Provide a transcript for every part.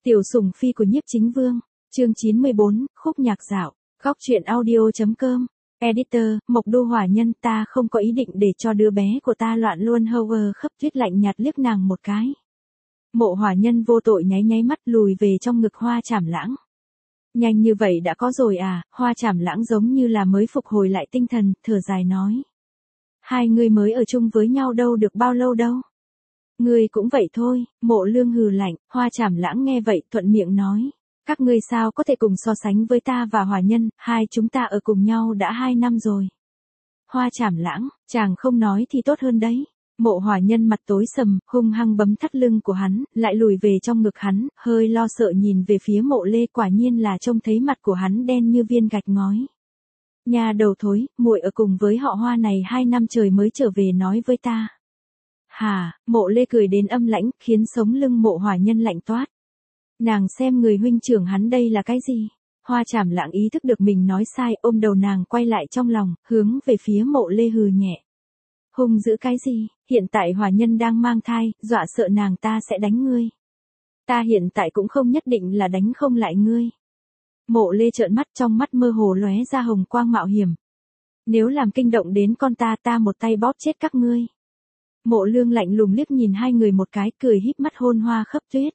Tiểu sủng phi của Nhiếp Chính Vương, chương 94, khúc nhạc dạo, góc truyện audio.com. Editor, Mộc Đô Hỏa Nhân, ta không có ý định để cho đứa bé của ta loạn luôn. Howard Khấp Tuyết lạnh nhạt liếc nàng một cái. Mộ Hỏa Nhân vô tội nháy nháy mắt lùi về trong ngực Hoa Trảm Lãng. Nhanh như vậy đã có rồi à? Hoa Trảm Lãng giống như là mới phục hồi lại tinh thần, thở dài nói. Hai người mới ở chung với nhau đâu được bao lâu đâu. Ngươi cũng vậy thôi. Mộ Lương hừ lạnh. Hoa Trảm Lãng nghe vậy thuận miệng nói. Các ngươi sao có thể cùng so sánh với ta và Hỏa Nhân, hai chúng ta ở cùng nhau đã 2 năm rồi. Hoa Trảm Lãng, chàng không nói thì tốt hơn đấy. Mộ Hỏa Nhân mặt tối sầm, hung hăng bấm thắt lưng của hắn, lại lùi về trong ngực hắn, hơi lo sợ nhìn về phía Mộ Lê, quả nhiên là trông thấy mặt của hắn đen như viên gạch ngói. Nhà đầu thối, muội ở cùng với họ Hoa này 2 năm trời mới trở về nói với ta. Hà, Mộ Lê cười đến âm lãnh, khiến sống lưng Mộ Hỏa Nhân lạnh toát. Nàng xem người huynh trưởng hắn đây là cái gì? Hoa Trảm Lãng ý thức được mình nói sai, ôm đầu nàng quay lại trong lòng, hướng về phía Mộ Lê hừ nhẹ. Hung dữ cái gì? Hiện tại Hỏa Nhân đang mang thai, dọa sợ nàng ta sẽ đánh ngươi. Ta hiện tại cũng không nhất định là đánh không lại ngươi. Mộ Lê trợn mắt, trong mắt mơ hồ lóe ra hồng quang mạo hiểm. Nếu làm kinh động đến con ta một tay bóp chết các ngươi. Mộ Lương lạnh lùng liếc nhìn hai người một cái, cười híp mắt hôn Hoa Khấp Tuyết.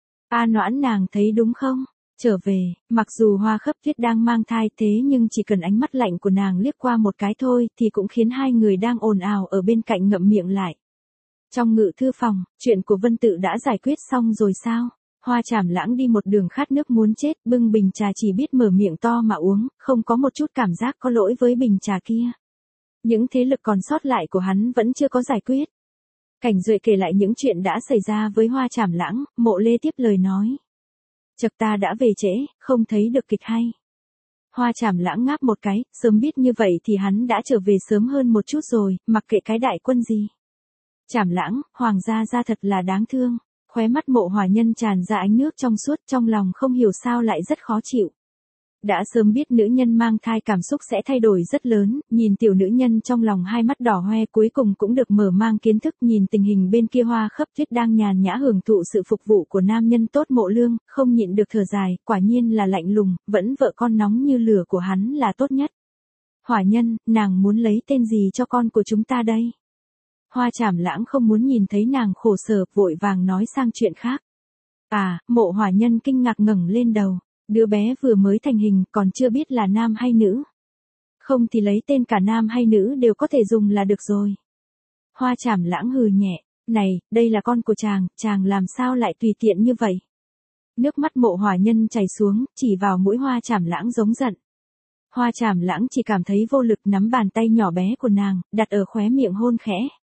A Noãn, nàng thấy đúng không? Trở về, mặc dù Hoa Khấp Tuyết đang mang thai thế nhưng chỉ cần ánh mắt lạnh của nàng liếc qua một cái thôi thì cũng khiến hai người đang ồn ào ở bên cạnh ngậm miệng lại. Trong ngự thư phòng, chuyện của Vân Tự đã giải quyết xong rồi sao? Hoa Trảm Lãng đi một đường khát nước muốn chết, bưng bình trà chỉ biết mở miệng to mà uống, không có một chút cảm giác có lỗi với bình trà kia. Những thế lực còn sót lại của hắn vẫn chưa có giải quyết. Cảnh Duệ kể lại những chuyện đã xảy ra với Hoa Trảm Lãng, Mộ Lê tiếp lời nói. Chật, ta đã về trễ, không thấy được kịch hay. Hoa Trảm Lãng ngáp một cái, sớm biết như vậy thì hắn đã trở về sớm hơn một chút rồi, mặc kệ cái đại quân gì. Trảm Lãng, hoàng gia ra thật là đáng thương. Khóe mắt Mộ Hỏa Nhân tràn ra ánh nước trong suốt, trong lòng không hiểu sao lại rất khó chịu. Đã sớm biết nữ nhân mang thai cảm xúc sẽ thay đổi rất lớn, nhìn tiểu nữ nhân trong lòng hai mắt đỏ hoe cuối cùng cũng được mở mang kiến thức, nhìn tình hình bên kia Hoa Khấp Tuyết đang nhàn nhã hưởng thụ sự phục vụ của nam nhân tốt. Mộ Lương, không nhịn được thở dài, quả nhiên là lạnh lùng, vẫn vợ con nóng như lửa của hắn là tốt nhất. Hỏa Nhân, nàng muốn lấy tên gì cho con của chúng ta đây? Hoa Trảm Lãng không muốn nhìn thấy nàng khổ sở, vội vàng nói sang chuyện khác. À, Mộ Hỏa Nhân kinh ngạc ngẩng lên đầu. Đứa bé vừa mới thành hình, còn chưa biết là nam hay nữ. Không thì lấy tên cả nam hay nữ đều có thể dùng là được rồi. Hoa Trảm Lãng hừ nhẹ. Này, đây là con của chàng làm sao lại tùy tiện như vậy? Nước mắt Mộ Hỏa Nhân chảy xuống, chỉ vào mũi Hoa Trảm Lãng giống giận. Hoa Trảm Lãng chỉ cảm thấy vô lực, nắm bàn tay nhỏ bé của nàng, đặt ở khóe miệng hôn khẽ.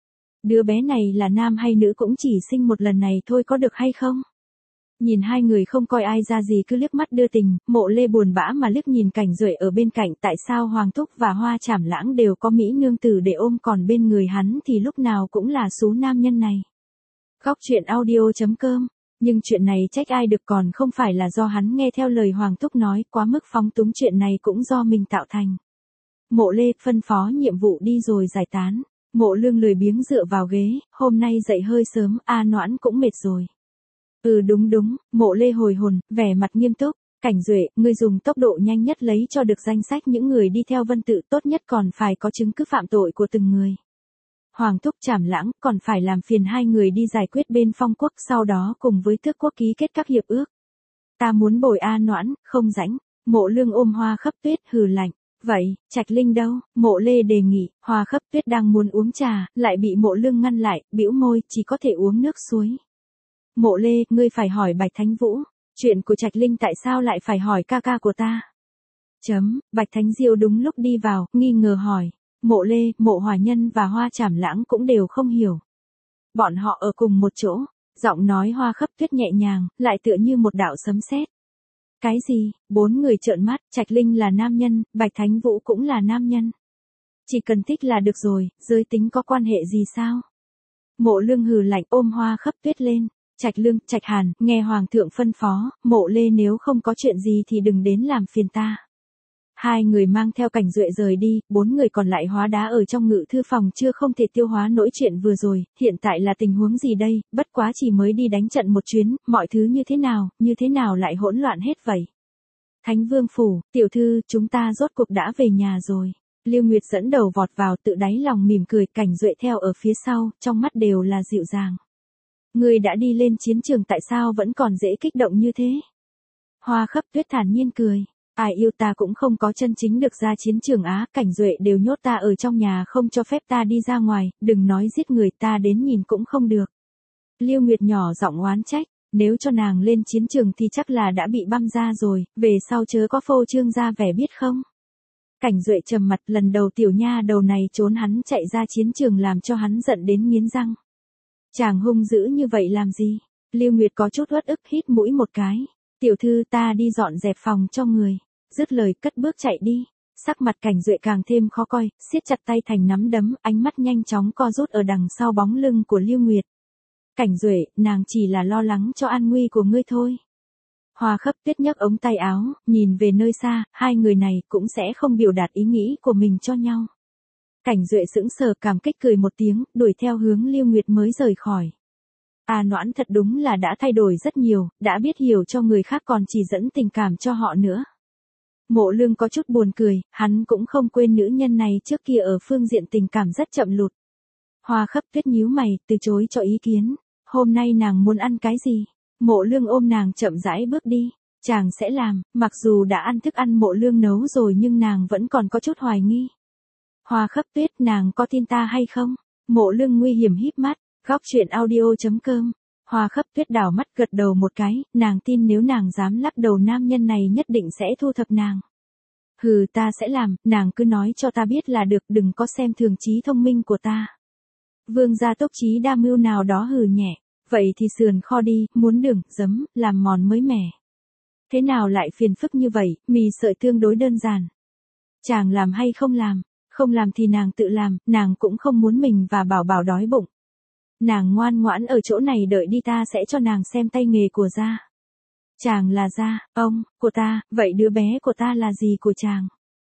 Đứa bé này là nam hay nữ cũng chỉ sinh một lần này thôi, có được hay không? Nhìn hai người không coi ai ra gì cứ liếc mắt đưa tình, Mộ Lê buồn bã mà liếc nhìn Cảnh Duệ ở bên cạnh, tại sao Hoàng Thúc và Hoa Trảm Lãng đều có mỹ nương tử để ôm, còn bên người hắn thì lúc nào cũng là số nam nhân này. Góc truyện audio.com. Nhưng chuyện này trách ai được, còn không phải là do hắn nghe theo lời Hoàng Thúc nói, quá mức phóng túng, chuyện này cũng do mình tạo thành. Mộ Lê phân phó nhiệm vụ đi rồi giải tán. Mộ Lương lười biếng dựa vào ghế, hôm nay dậy hơi sớm, A Noãn cũng mệt rồi. Đúng, Mộ Lê hồi hồn, vẻ mặt nghiêm túc. Cảnh Duệ, ngươi dùng tốc độ nhanh nhất lấy cho được danh sách những người đi theo Vân Tự, tốt nhất còn phải có chứng cứ phạm tội của từng người. Hoàng Thúc, Trảm Lãng, còn phải làm phiền hai người đi giải quyết bên Phong Quốc, sau đó cùng với Tước Quốc ký kết các hiệp ước. Ta muốn bồi A Noãn, không rảnh. Mộ Lương ôm Hoa Khấp Tuyết, hừ lạnh. Vậy, Trạch Linh đâu? Mộ Lê đề nghị. Hoa Khấp Tuyết đang muốn uống trà, lại bị Mộ Lương ngăn lại, bĩu môi, chỉ có thể uống nước suối. Mộ Lê, ngươi phải hỏi Bạch Thánh Vũ. Chuyện của Trạch Linh tại sao lại phải hỏi ca ca của ta? Bạch Thánh Diêu đúng lúc đi vào, nghi ngờ hỏi. Mộ Lê, Mộ Hỏa Nhân và Hoa Trảm Lãng cũng đều không hiểu. Bọn họ ở cùng một chỗ. Giọng nói Hoa Khấp Tuyết nhẹ nhàng, lại tựa như một đạo sấm sét. Cái gì? 4 người trợn mắt. Trạch Linh là nam nhân, Bạch Thánh Vũ cũng là nam nhân. Chỉ cần thích là được rồi, giới tính có quan hệ gì sao? Mộ Lương hừ lạnh, ôm Hoa Khấp Tuyết lên. Trạch Lương, Trạch Hàn, nghe Hoàng thượng phân phó, Mộ Lê nếu không có chuyện gì thì đừng đến làm phiền ta. Hai người mang theo Cảnh Duệ rời đi, 4 người còn lại hóa đá ở trong ngự thư phòng chưa không thể tiêu hóa nỗi chuyện vừa rồi, hiện tại là tình huống gì đây, bất quá chỉ mới đi đánh trận một chuyến, mọi thứ như thế nào lại hỗn loạn hết vậy. Thánh Vương Phủ, tiểu thư, chúng ta rốt cuộc đã về nhà rồi. Lưu Nguyệt dẫn đầu vọt vào, tự đáy lòng mỉm cười, Cảnh Duệ theo ở phía sau, trong mắt đều là dịu dàng. Người đã đi lên chiến trường tại sao vẫn còn dễ kích động như thế? Hoa Khấp Tuyết thản nhiên cười. Ai yêu ta cũng không có chân chính được ra chiến trường á, Cảnh Duệ đều nhốt ta ở trong nhà không cho phép ta đi ra ngoài, đừng nói giết người, ta đến nhìn cũng không được. Lưu Nguyệt nhỏ giọng oán trách, nếu cho nàng lên chiến trường thì chắc là đã bị băm ra rồi, về sau chớ có phô trương ra vẻ biết không. Cảnh Duệ trầm mặt, lần đầu tiểu nha đầu này trốn hắn chạy ra chiến trường làm cho hắn giận đến nghiến răng. Chàng hung dữ như vậy làm gì? Lưu Nguyệt có chút uất ức hít mũi một cái. Tiểu thư, ta đi dọn dẹp phòng cho người. Dứt lời cất bước chạy đi. Sắc mặt Cảnh Duệ càng thêm khó coi, siết chặt tay thành nắm đấm, ánh mắt nhanh chóng co rút ở đằng sau bóng lưng của Lưu Nguyệt. Cảnh Duệ, nàng chỉ là lo lắng cho an nguy của ngươi thôi. Hoa Khấp Tuyết nhấc ống tay áo, nhìn về nơi xa, hai người này cũng sẽ không biểu đạt ý nghĩ của mình cho nhau. Cảnh Duệ sững sờ cảm kích cười một tiếng, đuổi theo hướng Lưu Nguyệt mới rời khỏi. A Noãn thật đúng là đã thay đổi rất nhiều, đã biết hiểu cho người khác còn chỉ dẫn tình cảm cho họ nữa. Mộ Lương có chút buồn cười, hắn cũng không quên nữ nhân này trước kia ở phương diện tình cảm rất chậm lụt. Hoa Khấp Tuyết nhíu mày, từ chối cho ý kiến. Hôm nay nàng muốn ăn cái gì? Mộ Lương ôm nàng chậm rãi bước đi. Chàng sẽ làm, mặc dù đã ăn thức ăn Mộ Lương nấu rồi nhưng nàng vẫn còn có chút hoài nghi. Hoa Khấp Tuyết, nàng có tin ta hay không? Mộ Lương nguy hiểm híp mắt. Góc truyện audio.com. Hoa Khấp Tuyết đảo mắt gật đầu một cái, nàng tin nếu nàng dám lắc đầu nam nhân này nhất định sẽ thu thập nàng. Hừ, ta sẽ làm, nàng cứ nói cho ta biết là được, đừng có xem thường trí thông minh của ta. Vương gia Tốc Trí đa mưu nào đó hừ nhẹ, vậy thì sườn kho đi, muốn đường, giấm, làm mòn mới mẻ. Thế nào lại phiền phức như vậy, mì sợi tương đối đơn giản. Chàng làm hay không làm? Không làm thì nàng tự làm, nàng cũng không muốn mình và Bảo Bảo đói bụng. Nàng ngoan ngoãn ở chỗ này đợi đi, ta sẽ cho nàng xem tay nghề của gia. Chàng là gia, ông, của ta, vậy đứa bé của ta là gì của chàng?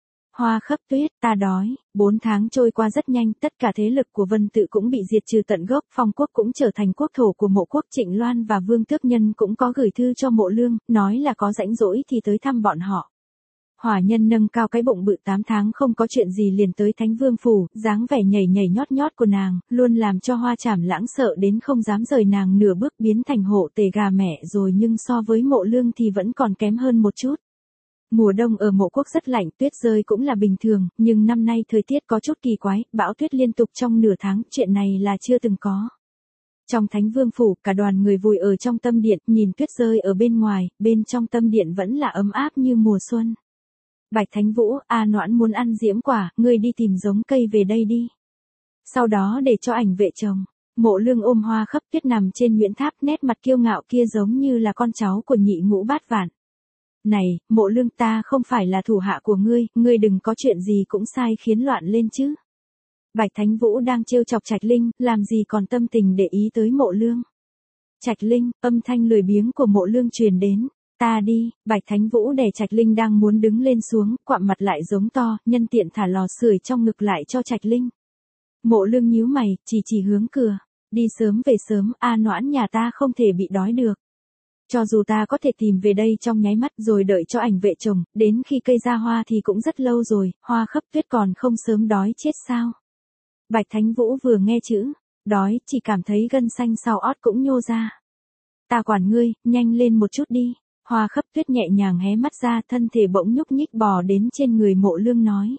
Hoa Khấp Tuyết, ta đói. 4 tháng trôi qua rất nhanh, tất cả thế lực của Vân Tự cũng bị diệt trừ tận gốc, Phong quốc cũng trở thành quốc thổ của Mộ quốc. Trịnh Loan và Vương Tước Nhân cũng có gửi thư cho Mộ Lương, nói là có rãnh rỗi thì tới thăm bọn họ. Hỏa Nhân nâng cao cái bụng bự 8 tháng không có chuyện gì liền tới Thánh Vương Phủ, dáng vẻ nhảy nhảy nhót nhót của nàng, luôn làm cho Hoa Trảm Lãng sợ đến không dám rời nàng nửa bước, biến thành hộ tể gà mẹ rồi, nhưng so với Mộ Lương thì vẫn còn kém hơn một chút. Mùa đông ở Mộ quốc rất lạnh, tuyết rơi cũng là bình thường, nhưng năm nay thời tiết có chút kỳ quái, bão tuyết liên tục trong nửa tháng, chuyện này là chưa từng có. Trong Thánh Vương Phủ, cả đoàn người vùi ở trong tâm điện, nhìn tuyết rơi ở bên ngoài, bên trong tâm điện vẫn là ấm áp như mùa xuân. Bạch Thánh Vũ, A Noãn muốn ăn diễm quả, ngươi đi tìm giống cây về đây đi. Sau đó để cho ảnh vệ chồng. Mộ Lương ôm Hoa Khấp Tuyết nằm trên Nguyễn Tháp, nét mặt kiêu ngạo kia giống như là con cháu của nhị ngũ bát vạn. Này, Mộ Lương, ta không phải là thủ hạ của ngươi đừng có chuyện gì cũng sai khiến loạn lên chứ. Bạch Thánh Vũ đang trêu chọc Trạch Linh, làm gì còn tâm tình để ý tới Mộ Lương. Trạch Linh, âm thanh lười biếng của Mộ Lương truyền đến. Ta đi. Bạch Thánh Vũ đè Trạch Linh đang muốn đứng lên xuống, quặm mặt lại giống to, nhân tiện thả lò sưởi trong ngực lại cho Trạch Linh. Mộ Lương nhíu mày, chỉ hướng cửa. Đi sớm về sớm, A Noãn nhà ta không thể bị đói được. Cho dù ta có thể tìm về đây trong nháy mắt rồi đợi cho ảnh vệ chồng, đến khi cây ra hoa thì cũng rất lâu rồi, Hoa Khấp Tuyết còn không sớm đói chết sao. Bạch Thánh Vũ vừa nghe chữ đói, chỉ cảm thấy gân xanh sau ót cũng nhô ra. Ta quản ngươi, nhanh lên một chút đi. Hoa Khấp Tuyết nhẹ nhàng hé mắt ra, thân thể bỗng nhúc nhích bò đến trên người Mộ Lương nói.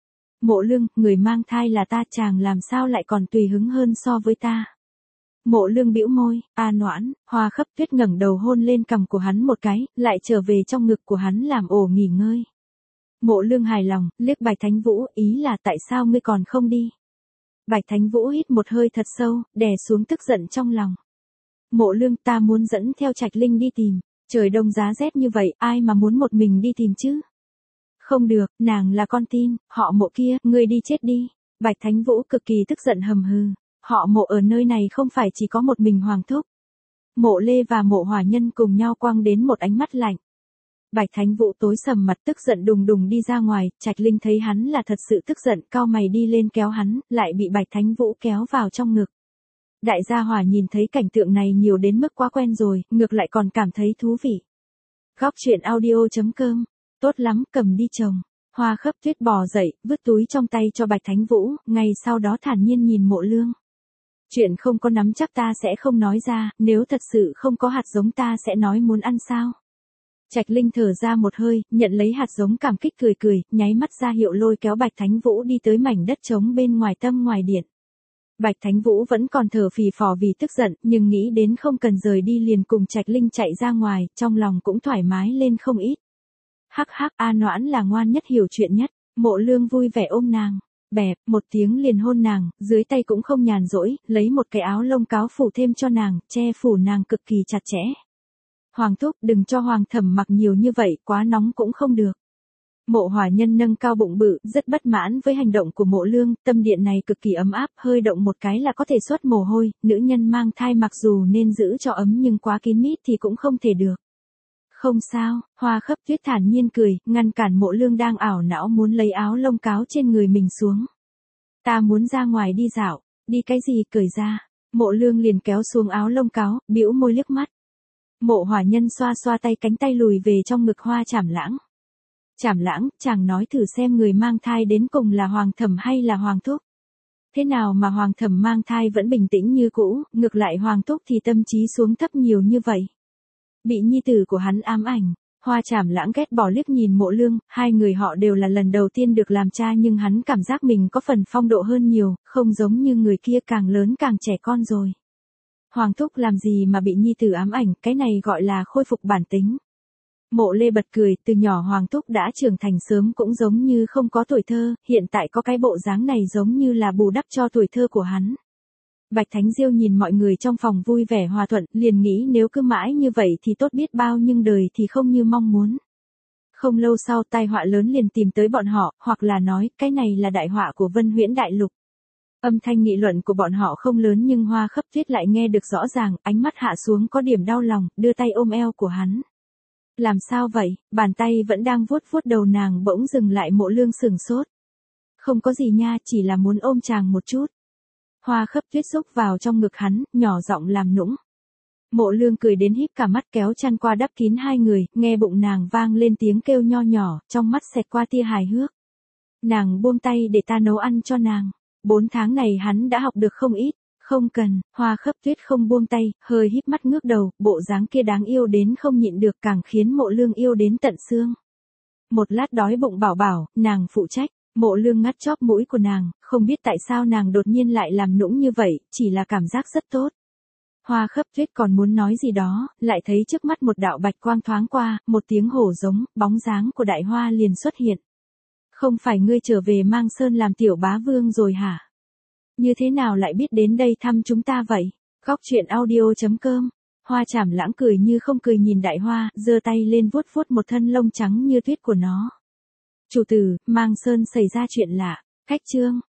Mộ Lương, người mang thai là ta, chàng làm sao lại còn tùy hứng hơn so với ta. Mộ Lương bĩu môi, A Noãn. Hoa Khấp Tuyết ngẩng đầu hôn lên cằm của hắn một cái, lại trở về trong ngực của hắn làm ổ nghỉ ngơi. Mộ Lương hài lòng, liếc Bạch Thánh Vũ, ý là tại sao ngươi còn không đi. Bạch Thánh Vũ hít một hơi thật sâu, đè xuống tức giận trong lòng. Mộ Lương, ta muốn dẫn theo Trạch Linh đi tìm. Trời đông giá rét như vậy, ai mà muốn một mình đi tìm chứ? Không được, nàng là con tin, họ Mộ kia, ngươi đi chết đi. Bạch Thánh Vũ cực kỳ tức giận hầm hừ. Họ Mộ ở nơi này không phải chỉ có một mình Hoàng thúc. Mộ Lê và Mộ Hỏa Nhân cùng nhau quăng đến một ánh mắt lạnh. Bạch Thánh Vũ tối sầm mặt tức giận đùng đùng đi ra ngoài, Trạch Linh thấy hắn là thật sự tức giận, cau mày đi lên kéo hắn, lại bị Bạch Thánh Vũ kéo vào trong ngực. Đại gia hỏa nhìn thấy cảnh tượng này nhiều đến mức quá quen rồi, ngược lại còn cảm thấy thú vị. Góc truyện audio.com, tốt lắm, cầm đi chồng. Hoa Khấp Tuyết bò dậy, vứt túi trong tay cho Bạch Thánh Vũ, ngay sau đó thản nhiên nhìn Mộ Lương. Chuyện không có nắm chắc ta sẽ không nói ra, nếu thật sự không có hạt giống ta sẽ nói muốn ăn sao. Trạch Linh thở ra một hơi, nhận lấy hạt giống cảm kích cười cười, nháy mắt ra hiệu lôi kéo Bạch Thánh Vũ đi tới mảnh đất trống bên ngoài tâm ngoài điện. Bạch Thánh Vũ vẫn còn thở phì phò vì tức giận, nhưng nghĩ đến không cần rời đi liền cùng Trạch Linh chạy ra ngoài, trong lòng cũng thoải mái lên không ít. Hắc hắc, A Noãn là ngoan nhất hiểu chuyện nhất. Mộ Lương vui vẻ ôm nàng, bẹp, một tiếng liền hôn nàng, dưới tay cũng không nhàn rỗi, lấy một cái áo lông cáo phủ thêm cho nàng, che phủ nàng cực kỳ chặt chẽ. Hoàng thúc, đừng cho Hoàng thẩm mặc nhiều như vậy, quá nóng cũng không được. Mộ Hỏa Nhân nâng cao bụng bự, rất bất mãn với hành động của Mộ Lương, tâm điện này cực kỳ ấm áp, hơi động một cái là có thể xuất mồ hôi, nữ nhân mang thai mặc dù nên giữ cho ấm nhưng quá kín mít thì cũng không thể được. Không sao, Hoa Khấp Tuyết thản nhiên cười, ngăn cản Mộ Lương đang ảo não muốn lấy áo lông cáo trên người mình xuống. Ta muốn ra ngoài đi dạo, đi cái gì cởi ra. Mộ Lương liền kéo xuống áo lông cáo, bĩu môi liếc mắt. Mộ Hỏa Nhân xoa xoa tay cánh tay lùi về trong ngực Hoa Trảm Lãng. Trảm Lãng, chàng nói thử xem người mang thai đến cùng là Hoàng thẩm hay là Hoàng thúc. Thế nào mà Hoàng thẩm mang thai vẫn bình tĩnh như cũ, ngược lại Hoàng thúc thì tâm trí xuống thấp nhiều như vậy. Bị nhi tử của hắn ám ảnh, Hoa Trảm Lãng ghét bỏ liếc nhìn Mộ Lương, hai người họ đều là lần đầu tiên được làm cha nhưng hắn cảm giác mình có phần phong độ hơn nhiều, không giống như người kia càng lớn càng trẻ con rồi. Hoàng thúc làm gì mà bị nhi tử ám ảnh, cái này gọi là khôi phục bản tính. Mộ Lê bật cười, từ nhỏ Hoàng thúc đã trưởng thành sớm cũng giống như không có tuổi thơ, hiện tại có cái bộ dáng này giống như là bù đắp cho tuổi thơ của hắn. Bạch Thánh Diêu nhìn mọi người trong phòng vui vẻ hòa thuận, liền nghĩ nếu cứ mãi như vậy thì tốt biết bao nhưng đời thì không như mong muốn. Không lâu sau tai họa lớn liền tìm tới bọn họ, hoặc là nói, cái này là đại họa của Vân Huyễn Đại Lục. Âm thanh nghị luận của bọn họ không lớn nhưng Hoa Khấp Tuyết lại nghe được rõ ràng, ánh mắt hạ xuống có điểm đau lòng, đưa tay ôm eo của hắn. Làm sao vậy, bàn tay vẫn đang vuốt vuốt đầu nàng bỗng dừng lại. Mộ Lương sừng sốt. Không có gì nha, chỉ là muốn ôm chàng một chút. Hoa Khấp Tuyết xúc vào trong ngực hắn, nhỏ giọng làm nũng. Mộ Lương cười đến híp cả mắt kéo chăn qua đắp kín hai người, nghe bụng nàng vang lên tiếng kêu nho nhỏ, trong mắt xẹt qua tia hài hước. Nàng buông tay để ta nấu ăn cho nàng. 4 tháng này hắn đã học được không ít. Không cần, Hoa Khấp Tuyết không buông tay, hơi híp mắt ngước đầu, bộ dáng kia đáng yêu đến không nhịn được càng khiến Mộ Lương yêu đến tận xương. Một lát đói bụng bảo bảo, nàng phụ trách. Mộ Lương ngắt chóp mũi của nàng, không biết tại sao nàng đột nhiên lại làm nũng như vậy, chỉ là cảm giác rất tốt. Hoa Khấp Tuyết còn muốn nói gì đó, lại thấy trước mắt một đạo bạch quang thoáng qua, một tiếng hổ giống, bóng dáng của Đại Hoa liền xuất hiện. Không phải ngươi trở về Mang Sơn làm tiểu bá vương rồi hả? Như thế nào lại biết đến đây thăm chúng ta vậy? Góc truyện audio.com. Hoa Trảm Lãng cười như không cười nhìn Đại Hoa, giơ tay lên vuốt vuốt một thân lông trắng như tuyết của nó. Chủ tử, Mang Sơn xảy ra chuyện lạ. Khách chương.